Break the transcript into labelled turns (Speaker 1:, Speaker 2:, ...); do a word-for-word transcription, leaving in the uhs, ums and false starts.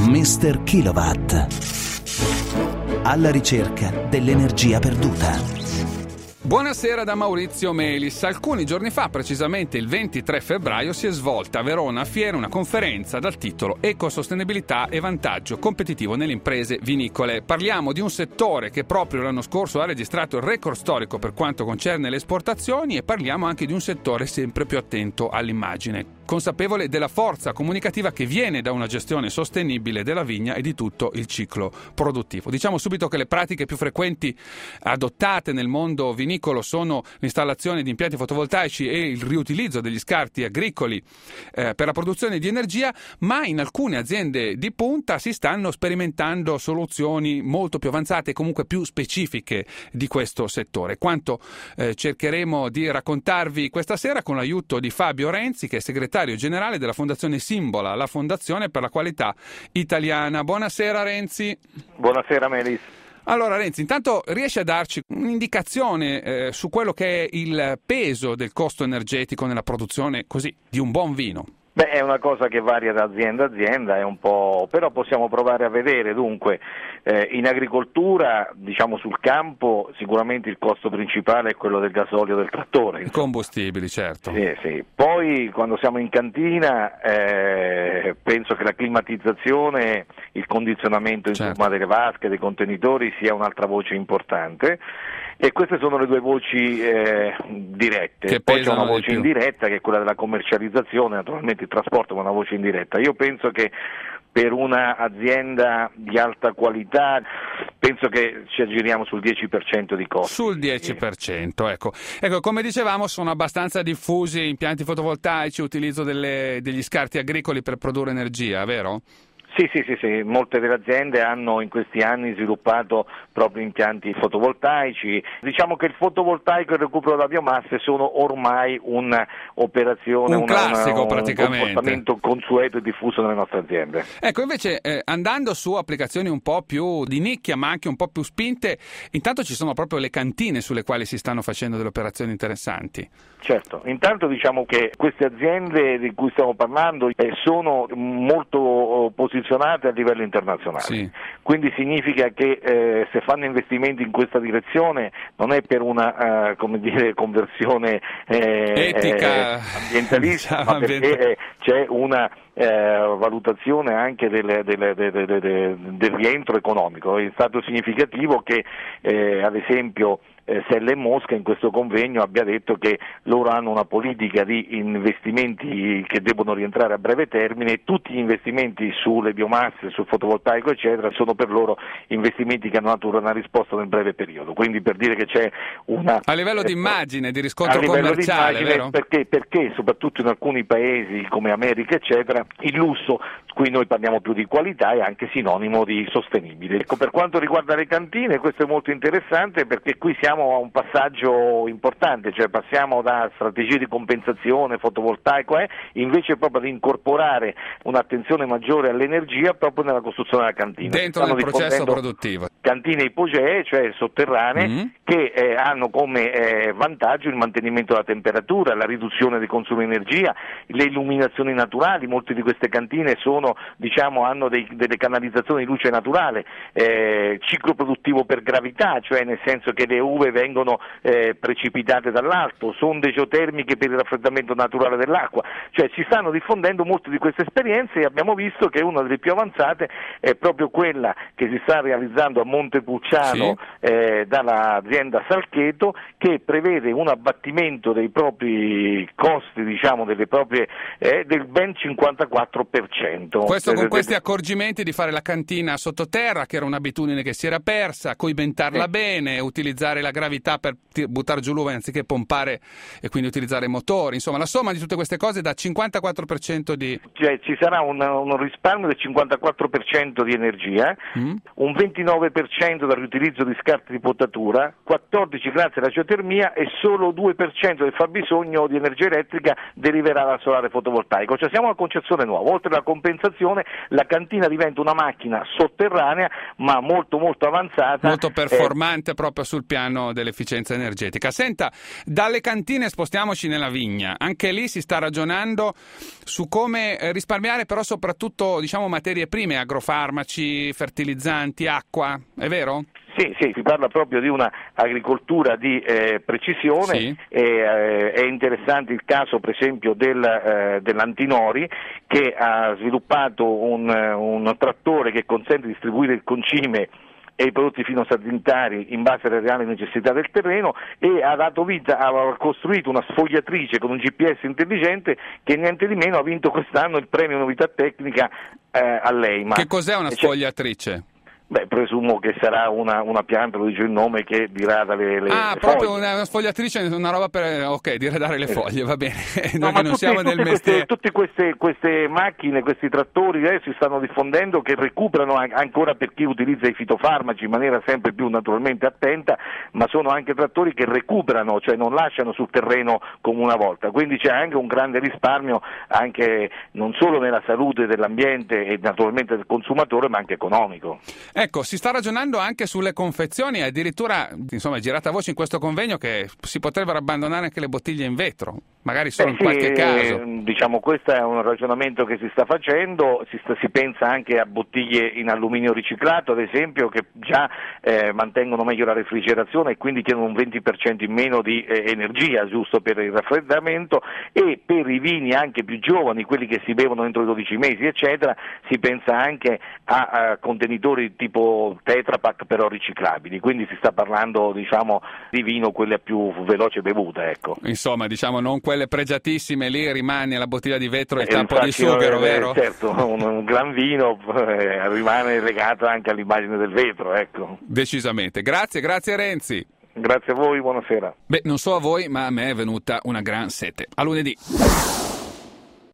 Speaker 1: mister Kilowatt. Alla ricerca dell'energia perduta.
Speaker 2: Buonasera da Maurizio Melis. Alcuni giorni fa, precisamente il ventitré febbraio, si è svolta a Verona a Fiera una conferenza dal titolo Ecosostenibilità e vantaggio competitivo nelle imprese vinicole. Parliamo di un settore che proprio l'anno scorso ha registrato il record storico per quanto concerne le esportazioni, e parliamo anche di un settore sempre più attento all'immagine, consapevole della forza comunicativa che viene da una gestione sostenibile della vigna e di tutto il ciclo produttivo. Diciamo subito che le pratiche più frequenti adottate nel mondo vinicolo sono l'installazione di impianti fotovoltaici e il riutilizzo degli scarti agricoli eh, per la produzione di energia, ma in alcune aziende di punta si stanno sperimentando soluzioni molto più avanzate e comunque più specifiche di questo settore. Quanto eh, cercheremo di raccontarvi questa sera con l'aiuto di Fabio Renzi, che è segretario generale della Fondazione Simbola, la Fondazione per la Qualità Italiana. Buonasera Renzi.
Speaker 3: Buonasera Melis.
Speaker 2: Allora Renzi, intanto riesci a darci un'indicazione eh, su quello che è il peso del costo energetico nella produzione così di un buon vino?
Speaker 3: Beh, è una cosa che varia da azienda a azienda, è un po', però possiamo provare a vedere. Dunque, eh, in agricoltura, diciamo sul campo, sicuramente il costo principale è quello del gasolio del trattore.
Speaker 2: I combustibili, certo.
Speaker 3: Sì, sì. Poi quando siamo in cantina, eh, penso che la climatizzazione, il condizionamento insomma, certo. delle vasche, dei contenitori sia un'altra voce importante. E queste sono le due voci eh, dirette.
Speaker 2: Che
Speaker 3: Poi c'è una
Speaker 2: pesano
Speaker 3: voce
Speaker 2: di più.
Speaker 3: indiretta che è quella della commercializzazione, naturalmente il trasporto, ma una voce indiretta. Io penso che per un'azienda di alta qualità penso che ci aggiriamo sul dieci per cento di costi.
Speaker 2: Sul dieci per cento, ecco. Ecco, come dicevamo sono abbastanza diffusi impianti fotovoltaici, utilizzo delle, degli scarti agricoli per produrre energia, vero?
Speaker 3: Sì, sì, sì, sì, molte delle aziende hanno in questi anni sviluppato proprio impianti fotovoltaici. Diciamo che il fotovoltaico e il recupero della biomasse sono ormai un'operazione,
Speaker 2: un classico
Speaker 3: una,
Speaker 2: praticamente.
Speaker 3: un comportamento consueto e diffuso nelle nostre aziende.
Speaker 2: Ecco, invece eh, andando su applicazioni un po' più di nicchia ma anche un po' più spinte, intanto ci sono proprio le cantine sulle quali si stanno facendo delle operazioni interessanti.
Speaker 3: Certo, intanto diciamo che queste aziende di cui stiamo parlando eh, sono molto posizionate a livello internazionale,
Speaker 2: sì.
Speaker 3: Quindi significa che eh, se fanno investimenti in questa direzione non è per una uh, come dire, conversione eh,
Speaker 2: etica
Speaker 3: eh, ambientalista, ma perché
Speaker 2: ambiental-
Speaker 3: eh, c'è una Eh, valutazione anche del, del, del, del, del rientro economico. È stato significativo che eh, ad esempio eh, Selle Mosca in questo convegno abbia detto che loro hanno una politica di investimenti che devono rientrare a breve termine e tutti gli investimenti sulle biomasse, sul fotovoltaico eccetera sono per loro investimenti che hanno dato una risposta nel breve periodo, quindi per dire che c'è una
Speaker 2: a livello di
Speaker 3: eh,
Speaker 2: immagine, di riscontro
Speaker 3: a livello
Speaker 2: commerciale,
Speaker 3: di immagine,
Speaker 2: vero?
Speaker 3: Perché, perché soprattutto in alcuni paesi come America eccetera il lusso, qui noi parliamo più di qualità, è anche sinonimo di sostenibile. Ecco, per quanto riguarda le cantine, questo è molto interessante perché qui siamo a un passaggio importante, cioè passiamo da strategie di compensazione fotovoltaico eh, invece proprio ad incorporare un'attenzione maggiore all'energia proprio nella costruzione della cantina.
Speaker 2: Dentro
Speaker 3: Stanno
Speaker 2: nel processo
Speaker 3: diffondendo
Speaker 2: produttivo.
Speaker 3: Cantine ipogee, cioè sotterranee,
Speaker 2: Mm-hmm.
Speaker 3: che eh, hanno come eh, vantaggio il mantenimento della temperatura, la riduzione dei consumi di energia, le illuminazioni naturali. Molte di queste cantine sono, diciamo, hanno dei, delle canalizzazioni di luce naturale, eh, ciclo produttivo per gravità, cioè nel senso che le uve vengono eh, precipitate dall'alto, sonde geotermiche per il raffreddamento naturale dell'acqua, cioè si stanno diffondendo molte di queste esperienze e abbiamo visto che una delle più avanzate è proprio quella che si sta realizzando a Montepulciano
Speaker 2: sì.
Speaker 3: eh, dall'azienda Salcheto, che prevede un abbattimento dei propri costi, diciamo, delle proprie eh, del ben cinquantaquattro per cento.
Speaker 2: Questo con
Speaker 3: eh,
Speaker 2: questi accorgimenti di fare la cantina sottoterra, che era un'abitudine che si era persa, coibentarla
Speaker 3: sì.
Speaker 2: bene, utilizzare la gravità per buttare giù l'uva anziché pompare e quindi utilizzare motori, insomma la somma di tutte queste cose dà cinquantaquattro per cento di...
Speaker 3: Cioè ci sarà un, un risparmio del cinquantaquattro per cento di energia, mm. un ventinove per cento dal riutilizzo di scarti di potatura, quattordici per cento grazie alla geotermia e solo due per cento del fabbisogno di energia elettrica deriverà dal solare fotovoltaico. Cioè siamo a una concezione nuova, oltre alla compensazione sensazione, la cantina diventa una macchina sotterranea ma molto molto avanzata,
Speaker 2: molto performante eh, proprio sul piano dell'efficienza energetica. Senta, dalle cantine spostiamoci nella vigna, anche lì si sta ragionando su come risparmiare, però soprattutto diciamo materie prime, agrofarmaci, fertilizzanti, acqua, è vero?
Speaker 3: Sì, sì, si parla proprio di una agricoltura di eh, precisione,
Speaker 2: sì.
Speaker 3: e, eh, è interessante il caso per esempio del, eh, dell'Antinori, che ha sviluppato un, un trattore che consente di distribuire il concime e i prodotti fitosanitari in base alle reali necessità del terreno, e ha dato vita, ha costruito una sfogliatrice con un G P S intelligente che niente di meno ha vinto quest'anno il premio novità tecnica eh, all'E I M A.
Speaker 2: Che cos'è una sfogliatrice?
Speaker 3: Beh, presumo che sarà una, una pianta, lo dice il nome, che dirada le, le
Speaker 2: Ah,
Speaker 3: le
Speaker 2: proprio
Speaker 3: foglie.
Speaker 2: Una, una sfogliatrice, una roba per... ok, diradare le foglie, va bene.
Speaker 3: No,
Speaker 2: Noi
Speaker 3: ma
Speaker 2: che non
Speaker 3: tutte,
Speaker 2: siamo
Speaker 3: tutte
Speaker 2: nel
Speaker 3: queste,
Speaker 2: mestiere...
Speaker 3: tutte queste, queste macchine, questi trattori adesso si stanno diffondendo, che recuperano ancora per chi utilizza i fitofarmaci in maniera sempre più naturalmente attenta, ma sono anche trattori che recuperano, cioè non lasciano sul terreno come una volta, quindi c'è anche un grande risparmio, anche non solo nella salute dell'ambiente e naturalmente del consumatore, ma anche economico.
Speaker 2: Ecco, si sta ragionando anche sulle confezioni, addirittura insomma è girata voce in questo convegno che si potrebbero abbandonare anche le bottiglie in vetro, magari solo
Speaker 3: eh
Speaker 2: in
Speaker 3: sì,
Speaker 2: qualche caso.
Speaker 3: Diciamo, questo è un ragionamento che si sta facendo, si, sta, si pensa anche a bottiglie in alluminio riciclato, ad esempio, che già eh, mantengono meglio la refrigerazione e quindi chiedono un venti per cento in meno di eh, energia, giusto per il raffreddamento, e per i vini anche più giovani, quelli che si bevono entro i dodici mesi, eccetera, si pensa anche a, a contenitori tipo Tetra Pak però riciclabili, quindi si sta parlando diciamo di vino quella più veloce bevuta, ecco.
Speaker 2: Insomma, diciamo non quelle pregiatissime, lì rimane la bottiglia di vetro e il
Speaker 3: eh,
Speaker 2: tappo di sughero,
Speaker 3: eh,
Speaker 2: vero?
Speaker 3: Certo, un, un gran vino eh, rimane legato anche all'immagine del vetro, ecco.
Speaker 2: Decisamente. Grazie, grazie Renzi.
Speaker 3: Grazie a voi, buonasera.
Speaker 2: Beh, non so a voi, ma a me è venuta una gran sete. A lunedì.